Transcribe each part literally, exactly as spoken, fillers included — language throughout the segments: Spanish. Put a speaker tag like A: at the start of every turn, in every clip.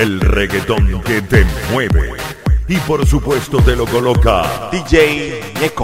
A: el reggaetón que te mueve. Y por supuesto te lo coloca D J Neko.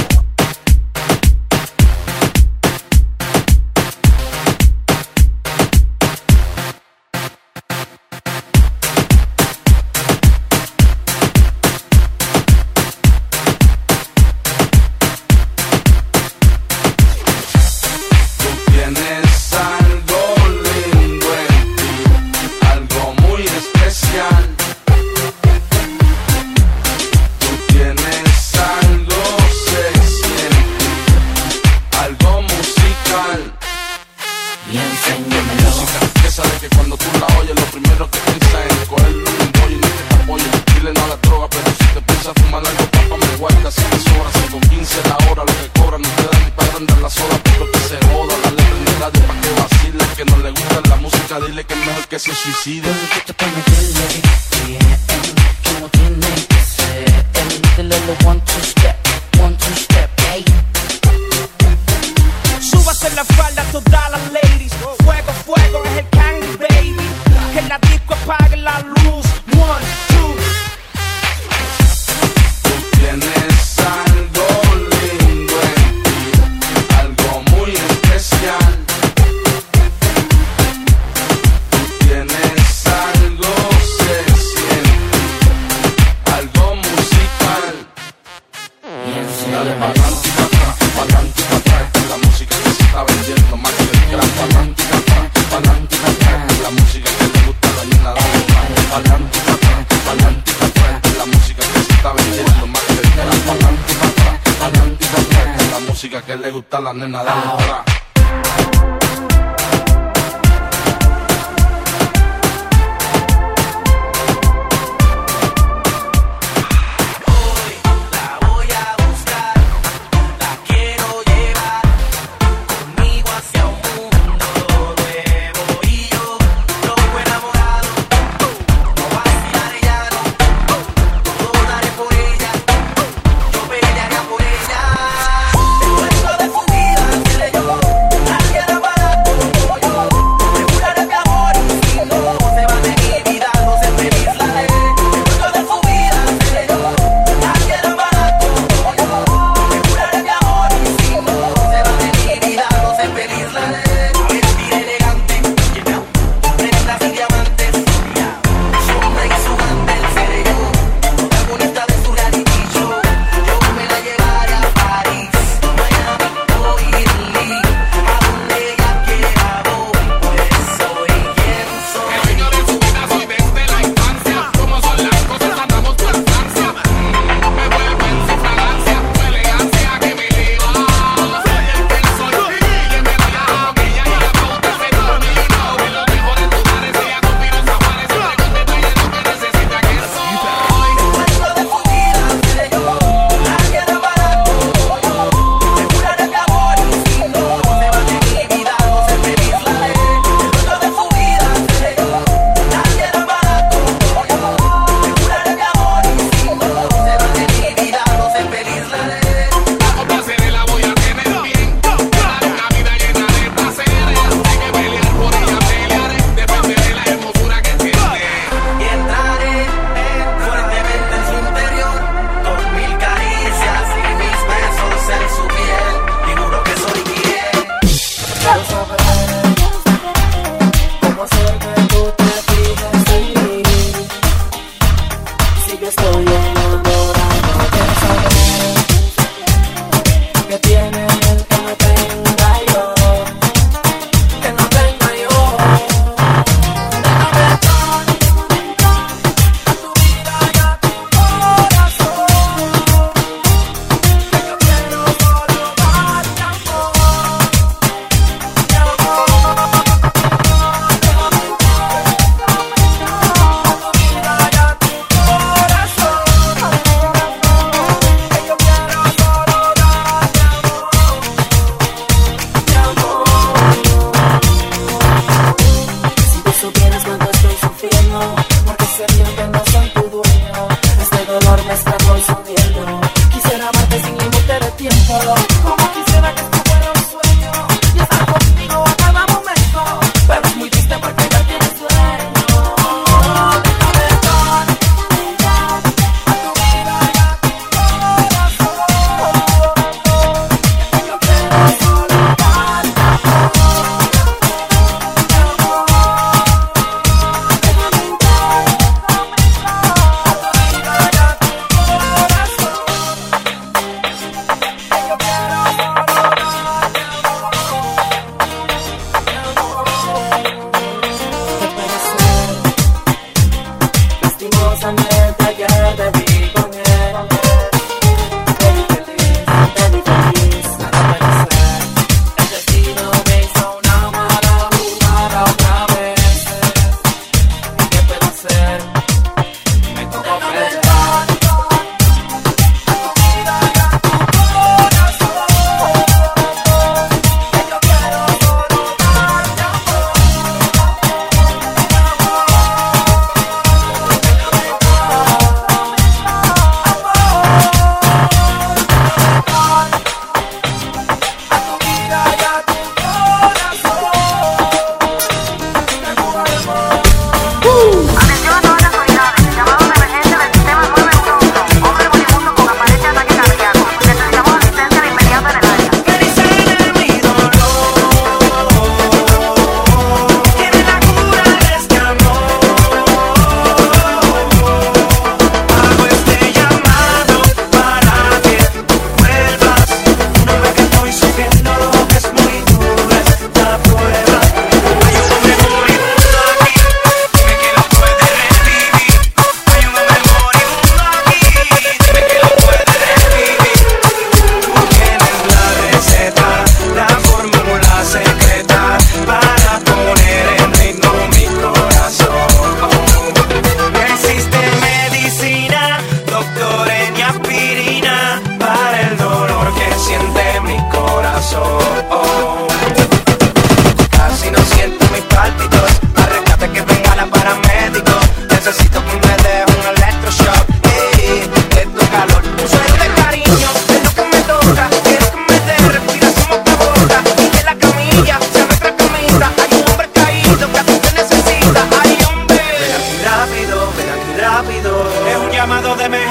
B: Dile que es mejor que se suicide.
C: Súbase la falda a todas las ladies. Fuego, fuego es el candy baby. En la disco apague la luz. One, two.
B: Tú tienes algo lindo en ti, algo muy especial. Dale pa'lante y pa' atrás, pa'lante y pa' atrás, esta es la música que se está vendiendo más que el gran. Pa'lante y pa' atrás, pa'lante y pa' atrás, esta es la música que le gusta a la nena. Dale pa'lante y pa' atrás, pa'lante y pa' atrás, esta es la música que se está vendiendo más que el gran. Pa'lante y pa' atrás, pa'lante y pa' atrás, esta es la música que le gusta a la nena. Dale atrás.
D: Pero es muy triste porque ya tienes sueño.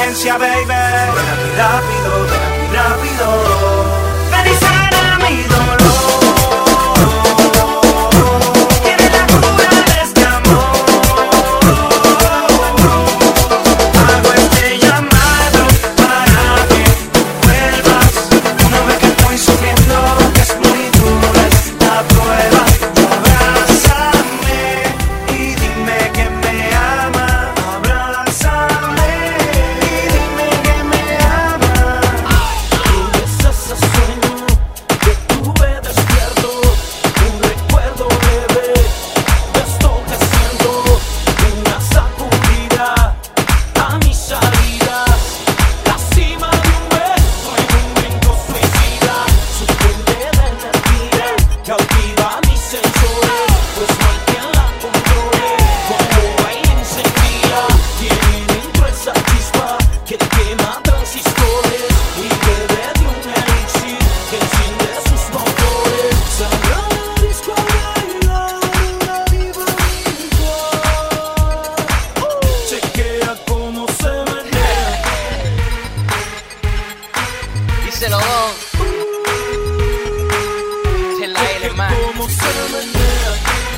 C: emergencia, baby. Ven aquí rápido, ven aquí rápido. Ven y sana mi dolor. Tiene la cura de este amor. Hago este llamado para que tú vuelvas. Una vez que estoy sufriendo, que es muy dura esta prueba. Tú abrázame y dime que me amas. Abrázame y dime que me amas. Y es ese sueño que tuve despierto, un recuerdo leve de esto que siento, una sacudida a mis salidas, la cima de un beso en un brinco suicida, su fuente de energía cautiva mis sensores, pues no hay quien la controle, cuando baila encendida, tiene dentro esa chispa que quema transistores y bebe de un elixir que enciende sus motores. Salió a la disco a bailar una diva virtual. Chequea cómo se menea.
D: Díselo, Don. Es la L, man.
C: Cómo se menea.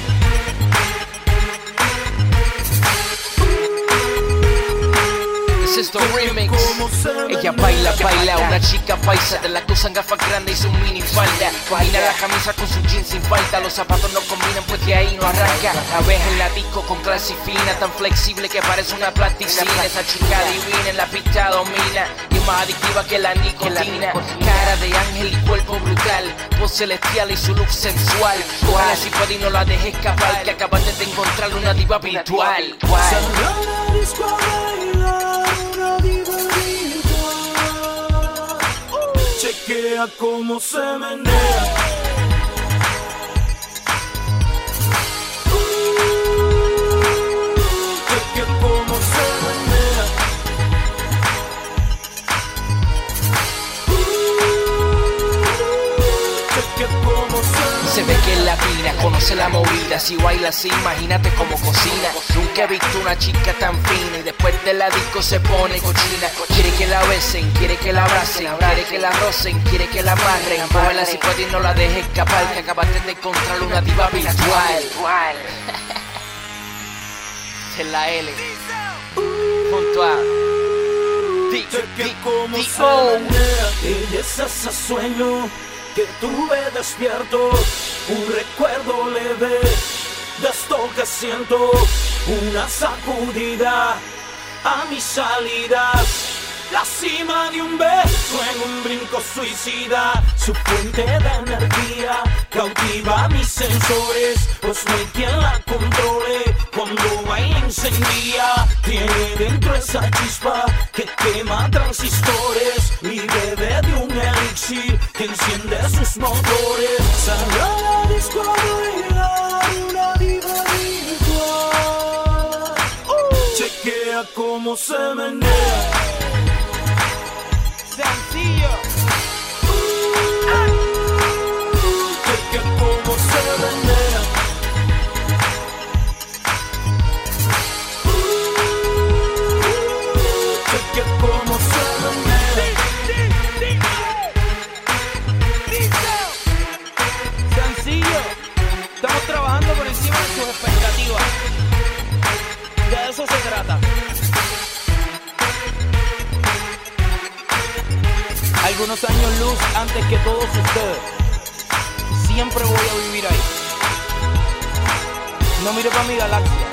D: This is the remix. Ella baila, baila, una chica paisa de la que usan gafas grandes y su mini falda. Combina la camisa con su jeans sin falta, los zapatos no combinan pues de ahí no arranca. La ves en la disco con clase fina, tan flexible que parece una plasticina. Esa chica divina en la pista domina y más adictiva que la nicotina. Cara de ángel y cuerpo brutal, voz celestial y su look sensual. Ojalá si puede y no la dejes escapar, que acabaste de encontrar una diva virtual.
C: Salió a la disco a bailar una diva virtual. Chequea cómo se menea. Chequea cómo se menea. Chequea cómo se menea.
D: Se ve que es latina, conoce la movida. Si baila así, imagínate cómo cocina. Nunca he visto una chica tan fina y después de la disco se pone cochina. Quiere que la besen, quiere que la abracen, quiere que la rocen, quiere que la amarren. Cógela si puede y no la deje escapar, que acabaste de encontrar una diva virtual. Es la L junto a D
C: Cheque cómo
D: D
C: se
D: O.
C: menea. Ella es ese sueño que tuve despierto, un recuerdo leve de esto que siento, una sacudida a mis salidas, la cima de un beso en un brinco suicida, su fuente de energía cautiva mis sensores, pues no hay quien la controle, cuando baila encendía, tiene dentro esa chispa que quema transistores y bebe de un elixir que enciende sus motores. Salió a la disco a bailar una diva virtual. Chequea cómo se menea. Sencillo. Chequea cómo se menea. Chequea cómo se menea. Sencillo. Estamos trabajando por encima de sus expectativas. De eso se trata. Algunos años luz antes que todos ustedes. Siempre voy a vivir ahí. No mire para mi galaxia.